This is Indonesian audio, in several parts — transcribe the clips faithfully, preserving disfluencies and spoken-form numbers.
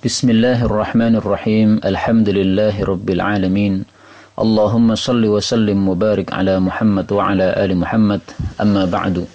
Bismillahirrahmanirrahim. Alhamdulillahi rabbil alamin. Allahumma salli wa sallim mubarik ala Muhammad wa ala ali Muhammad. Amma ba'du.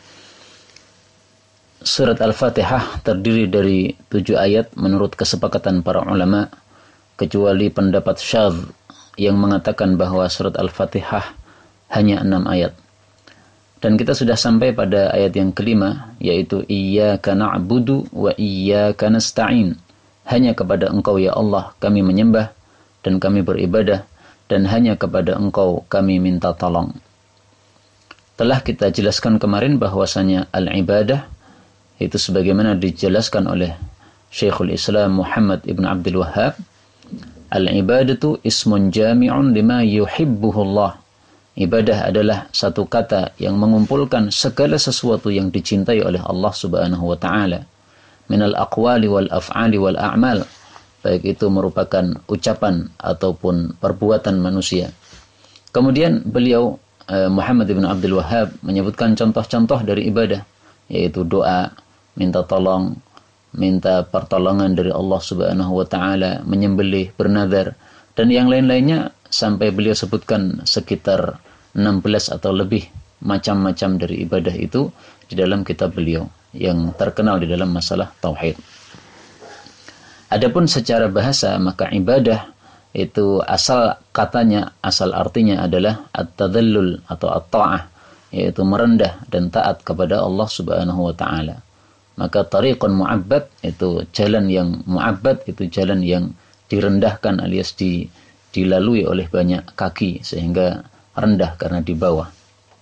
Surat Al-Fatihah terdiri dari tujuh ayat menurut kesepakatan para ulama, kecuali pendapat syadz yang mengatakan bahwa surat Al-Fatihah hanya enam ayat. Dan kita sudah sampai pada ayat yang kelima, yaitu Iyyaka na'budu wa iyyaka nasta'in. Hanya kepada Engkau ya Allah kami menyembah dan kami beribadah, dan hanya kepada Engkau kami minta tolong. Telah kita jelaskan kemarin bahwasanya al-ibadah itu sebagaimana dijelaskan oleh Syekhul Islam Muhammad ibn Abdul Wahhab, al-ibadatu ismun jami'un lima yuhibbuhullah. Ibadah adalah satu kata yang mengumpulkan segala sesuatu yang dicintai oleh Allah Subhanahu wa taala. Minal aqwali wal af'ali wal a'mal, baik itu merupakan ucapan ataupun perbuatan manusia. Kemudian beliau eh, Muhammad ibn Abdul Wahhab menyebutkan contoh-contoh dari ibadah, yaitu doa, minta tolong, minta pertolongan dari Allah Subhanahu wa taala, menyembelih, bernazar, dan yang lain-lainnya, sampai beliau sebutkan sekitar enam belas atau lebih macam-macam dari ibadah itu di dalam kitab beliau yang terkenal di dalam masalah tauhid. Adapun secara bahasa, maka ibadah itu asal katanya, asal artinya adalah at-tadallul atau at-ta'ah, yaitu merendah dan taat kepada Allah Subhanahu wa taala. Maka tariqun mu'abbad itu jalan yang mu'abbad, itu jalan yang direndahkan alias di, dilalui oleh banyak kaki sehingga rendah karena di bawah.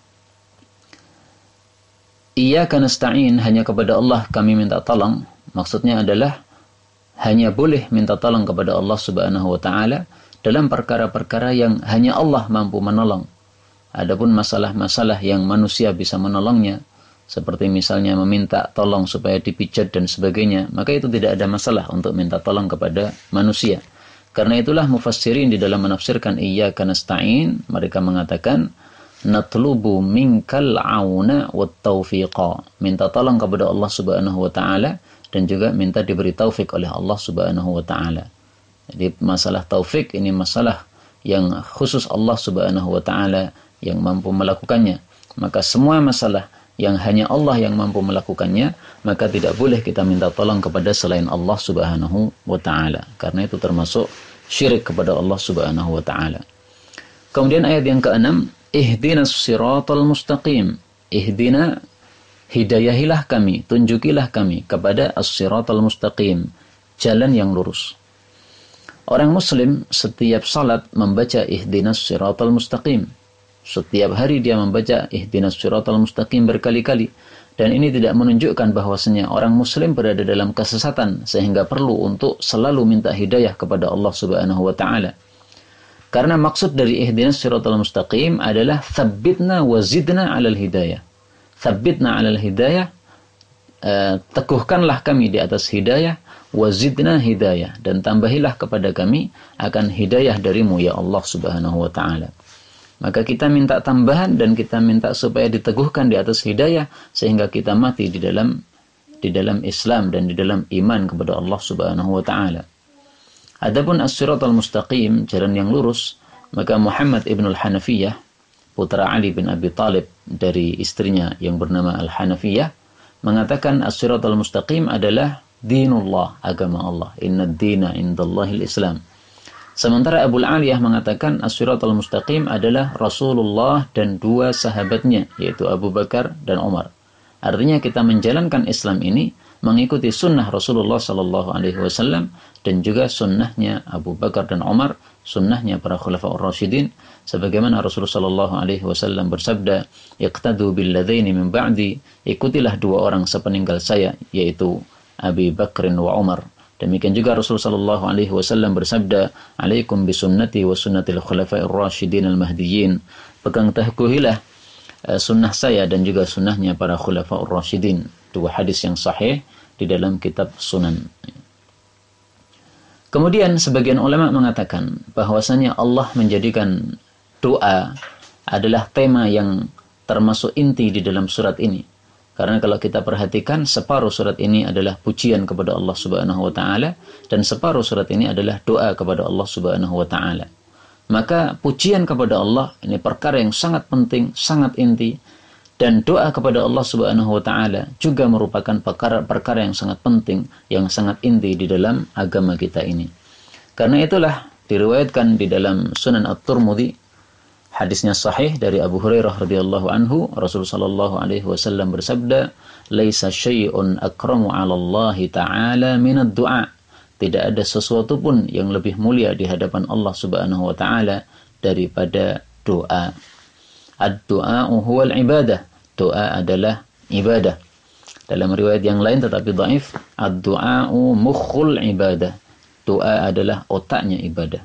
Iyyaka nasta'in, hanya kepada Allah kami minta tolong. Maksudnya adalah hanya boleh minta tolong kepada Allah Subhanahu wa taala dalam perkara-perkara yang hanya Allah mampu menolong. Adapun masalah-masalah yang manusia bisa menolongnya, seperti misalnya meminta tolong supaya dipijat dan sebagainya, maka itu tidak ada masalah untuk minta tolong kepada manusia. Karena itulah mufassirin di dalam menafsirkan Iyyaka nasta'in, mereka mengatakan natlubu minkal auna wat taufiqa, minta tolong kepada Allah Subhanahu wa taala dan juga minta diberi taufik oleh Allah Subhanahu wa taala. Jadi masalah taufik ini masalah yang khusus Allah Subhanahu wa taala yang mampu melakukannya. Maka semua masalah yang hanya Allah yang mampu melakukannya, maka tidak boleh kita minta tolong kepada selain Allah Subhanahu wa taala, karena itu termasuk syirik kepada Allah Subhanahu wa taala. Kemudian ayat yang keenam, ihdinas siratal mustaqim. Ihdina, hidayahilah kami, tunjukilah kami kepada as-siratal mustaqim, jalan yang lurus. Orang muslim setiap salat membaca ihdinas siratal mustaqim. Setiap hari dia membaca ihdinas siratal mustaqim berkali-kali. Dan ini tidak menunjukkan bahwasanya orang muslim berada dalam kesesatan sehingga perlu untuk selalu minta hidayah kepada Allah Subhanahu wa taala. Karena maksud dari ihdinas siratal mustaqim adalah tsabbitna wa zidna 'alal hidayah. Tsabbitna 'alal hidayah, uh, teguhkanlah kami di atas hidayah, wa zidna hidayah, dan tambahilah kepada kami akan hidayah darimu ya Allah Subhanahu wa taala. Maka kita minta tambahan dan kita minta supaya diteguhkan di atas hidayah sehingga kita mati di dalam di dalam Islam dan di dalam iman kepada Allah Subhanahu wa taala. Adapun as-siratal mustaqim, jalan yang lurus, maka Muhammad ibn al-Hanafiyah, putra Ali bin Abi Thalib dari istrinya yang bernama Al-Hanafiyah, mengatakan as-siratal mustaqim adalah dinullah, agama Allah. Inna ad-dina indallahil Islam. Sementara Abu Aliyah mengatakan as-siratal mustaqim adalah Rasulullah dan dua sahabatnya, yaitu Abu Bakar dan Umar. Artinya kita menjalankan Islam ini mengikuti sunnah Rasulullah sallallahu alaihi wasallam dan juga sunnahnya Abu Bakar dan Umar, sunnahnya para khulafaur rasyidin, sebagaimana Rasulullah sallallahu alaihi wasallam bersabda, "Iqtadu bil ladaini min ba'di", ikutilah dua orang sepeninggal saya, yaitu Abi Bakr wa Umar. Demikian juga Rasulullah sallallahu alaihi wasallam bersabda, "Alaikum bisunnati wa sunnatil khulafair rasyidin al-mahdiyyin", pegang teguhilah uh, sunnah saya dan juga sunnahnya para khulafaur rasyidin. Dua hadis yang sahih di dalam kitab Sunan. Kemudian sebagian ulama mengatakan bahwasanya Allah menjadikan doa adalah tema yang termasuk inti di dalam surat ini. Karena kalau kita perhatikan, separuh surat ini adalah pujian kepada Allah Subhanahu wa taala dan separuh surat ini adalah doa kepada Allah Subhanahu wa taala. Maka pujian kepada Allah ini perkara yang sangat penting, sangat inti, dan doa kepada Allah Subhanahu wa taala juga merupakan perkara-perkara yang sangat penting, yang sangat inti di dalam agama kita ini. Karena itulah diriwayatkan di dalam Sunan At-Tirmidzi, hadisnya sahih dari Abu Hurairah radhiyallahu anhu, Rasulullah sallallahu alaihi wasallam bersabda, "Laisa syai'un akramu 'ala Allah ta'ala min ad-du'a." Tidak ada sesuatu pun yang lebih mulia di hadapan Allah Subhanahu wa taala daripada doa. Ad-du'a huwal ibadah. Doa adalah ibadah. Dalam riwayat yang lain tetapi dhaif, ad-du'a mukhul ibadah. Doa adalah otaknya ibadah.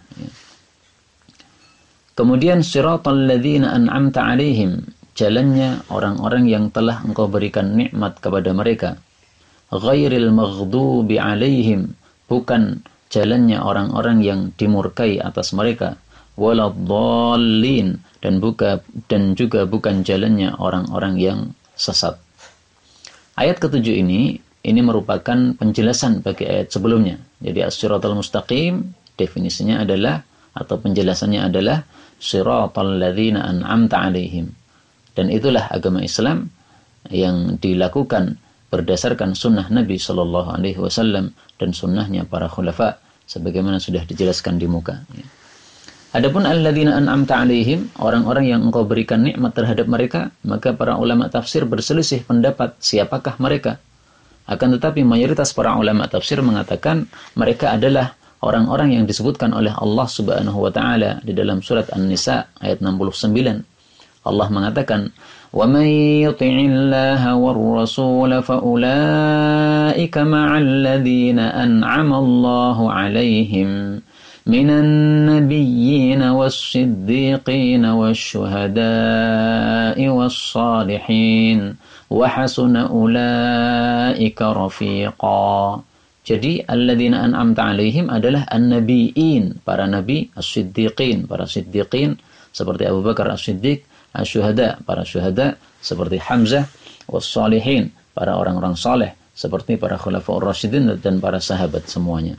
Kemudian siratal ladzina an'amta 'alaihim, jalannya orang-orang yang telah Engkau berikan nikmat kepada mereka. Ghairil maghdubi 'alaihim, bukan jalannya orang-orang yang dimurkai atas mereka. Waladdallin, dan buka dan juga bukan jalannya orang-orang yang sesat. Ayat ketujuh ini ini merupakan penjelasan bagi ayat sebelumnya. Jadi as-siratal mustaqim definisinya adalah atau penjelasannya adalah siratal ladzina an'amta 'alaihim. Dan itulah agama Islam yang dilakukan berdasarkan sunnah Nabi sallallahu alaihi wasallam dan sunnahnya para khulafa sebagaimana sudah dijelaskan di muka. Adapun alladzina an'amta 'alaihim, orang-orang yang Engkau berikan nikmat terhadap mereka, maka para ulama tafsir berselisih pendapat siapakah mereka. Akan tetapi mayoritas para ulama tafsir mengatakan mereka adalah orang-orang yang disebutkan oleh Allah Subhanahu wa taala di dalam surat An-Nisa ayat enam puluh sembilan. Allah mengatakan, "Wa may yuti'illaha war-rasul fa ulaika ma'al ladzina an'ama Allahu 'alaihim minan nabiyyin was-siddiqin wasyuhada'i was-salihin wa hasuna ulaika rafiqa." Jadi alladzina an'amta 'alaihim adalah an-nabiyyin, para nabi, as-siddiqin, para siddiqin seperti Abu Bakar as-Siddiq, asy-syuhada, para syuhada seperti Hamzah, was-salihin, para orang-orang saleh seperti para khulafaur rasyidin dan para sahabat semuanya.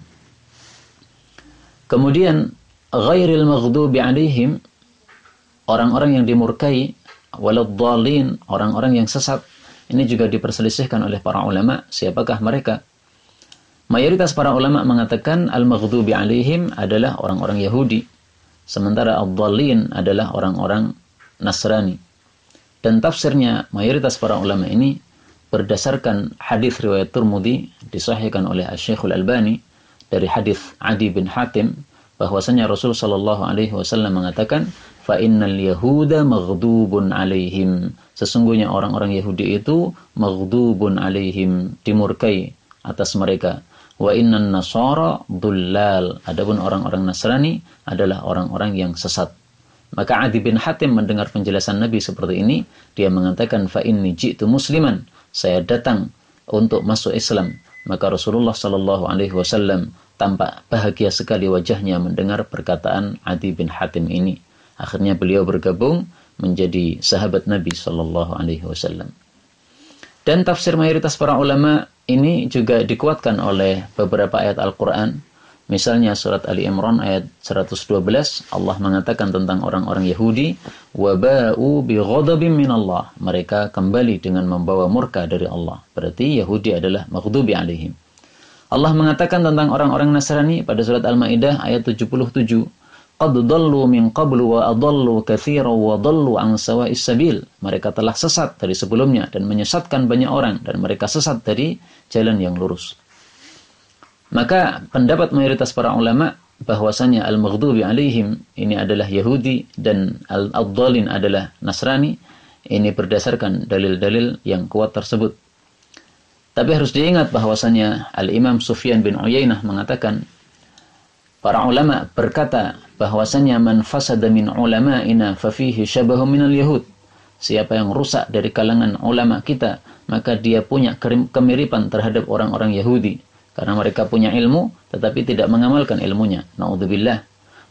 Kemudian ghairil maghdubi 'alaihim, orang-orang yang dimurkai, waladdallin, orang-orang yang sesat. Ini juga diperselisihkan oleh para ulama siapakah mereka. Mayoritas para ulama mengatakan al-maghdubi 'alaihim adalah orang-orang Yahudi, sementara ad-dhallin adalah orang-orang Nasrani. Dan tafsirnya mayoritas para ulama ini berdasarkan hadis riwayat Tirmidzi disahihkan oleh Asy-Syaikh Al-Albani dari hadis Adi bin Hatim bahwasanya Rasul sallallahu alaihi wasallam mengatakan, "Fa innal yahuda maghdubun 'alaihim." Sesungguhnya orang-orang Yahudi itu maghdubun 'alaihim, dimurkai atas mereka. Wa innan nasara dullal. Adapun orang-orang Nasrani adalah orang-orang yang sesat. Maka Adi bin Hatim mendengar penjelasan Nabi seperti ini, dia mengatakan, "Fa inni ji'tu musliman." Saya datang untuk masuk Islam. Maka Rasulullah sallallahu alaihi wasallam tampak bahagia sekali wajahnya mendengar perkataan Adi bin Hatim ini. Akhirnya beliau bergabung menjadi sahabat Nabi sallallahu alaihi wasallam. Dan tafsir mayoritas para ulama ini juga dikuatkan oleh beberapa ayat Al-Quran. Misalnya surat Ali Imran ayat seratus dua belas, Allah mengatakan tentang orang-orang Yahudi, "Waba'u bi ghadabin minallah." Mereka kembali dengan membawa murka dari Allah. Berarti Yahudi adalah maghdubi 'alaihim. Allah mengatakan tentang orang-orang Nasrani pada surat Al-Maidah ayat tujuh puluh tujuh, "Qad dallu min qablu wa adallu katsiran wa dallu an sawa'is sabil." Mereka telah sesat dari sebelumnya dan menyesatkan banyak orang, dan mereka sesat dari jalan yang lurus. Maka pendapat mayoritas para ulama bahwasanya al-maghdubi 'alaihim ini adalah Yahudi dan al-dhalin adalah Nasrani, ini berdasarkan dalil-dalil yang kuat tersebut. Tapi harus diingat bahwasanya Al-Imam Sufyan bin Uyainah mengatakan, para ulama berkata bahwasanya man fasada min ulama'ina fa fihi syabahun minal yahud. Siapa yang rusak dari kalangan ulama kita, maka dia punya kemiripan terhadap orang-orang Yahudi. Karena mereka punya ilmu, tetapi tidak mengamalkan ilmunya. Na'udzubillah.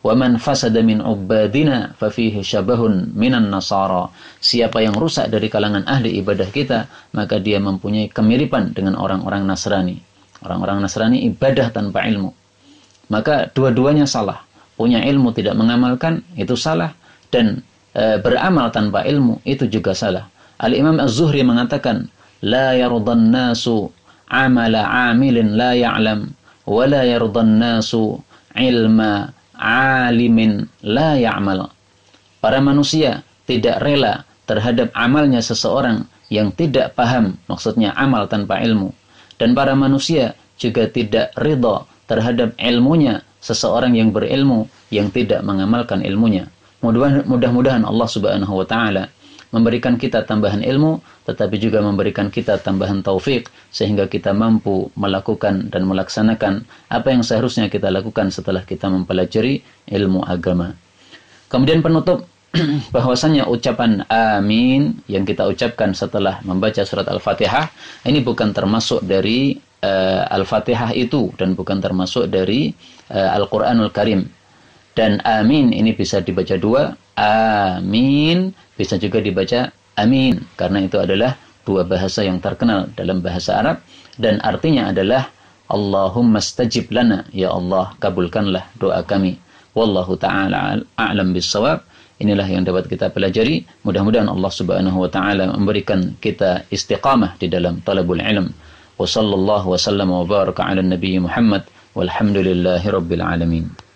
Wa man fasada min ubadina fa fihi syabahun minan nasara. Siapa yang rusak dari kalangan ahli ibadah kita, maka dia mempunyai kemiripan dengan orang-orang Nasrani. Orang-orang Nasrani ibadah tanpa ilmu. Maka dua-duanya salah. Punya ilmu tidak mengamalkan, itu salah. Dan e, beramal tanpa ilmu, itu juga salah. Al-Imam Az-Zuhri mengatakan, La yarudhan nasu amala amilin la ya'lam, wa la yarudhan nasu ilma alimin la ya'mal. Para manusia tidak rela terhadap amalnya seseorang yang tidak paham, maksudnya amal tanpa ilmu. Dan para manusia juga tidak ridha terhadap ilmunya seseorang yang berilmu yang tidak mengamalkan ilmunya. Mudah-mudahan Allah Subhanahu wa taala memberikan kita tambahan ilmu, tetapi juga memberikan kita tambahan taufik, sehingga kita mampu melakukan dan melaksanakan apa yang seharusnya kita lakukan setelah kita mempelajari ilmu agama. Kemudian penutup, bahwasannya ucapan amin yang kita ucapkan setelah membaca surat Al-Fatihah, ini bukan termasuk dari uh, Al-Fatihah itu, dan bukan termasuk dari uh, Al-Quranul Karim. Dan amin ini bisa dibaca dua, amin, bisa juga dibaca amin, karena itu adalah dua bahasa yang terkenal dalam bahasa Arab, dan artinya adalah Allahumma stajib lana, ya Allah kabulkanlah doa kami. Wallahu ta'ala a'lam bis-shawab. Inilah yang dapat kita pelajari. Mudah-mudahan Allah Subhanahu wa taala memberikan kita istiqamah di dalam talabul ilm. Wa sallallahu wa sallam wa baraka ala nabiyyi Muhammad walhamdulillahi rabbil alamin.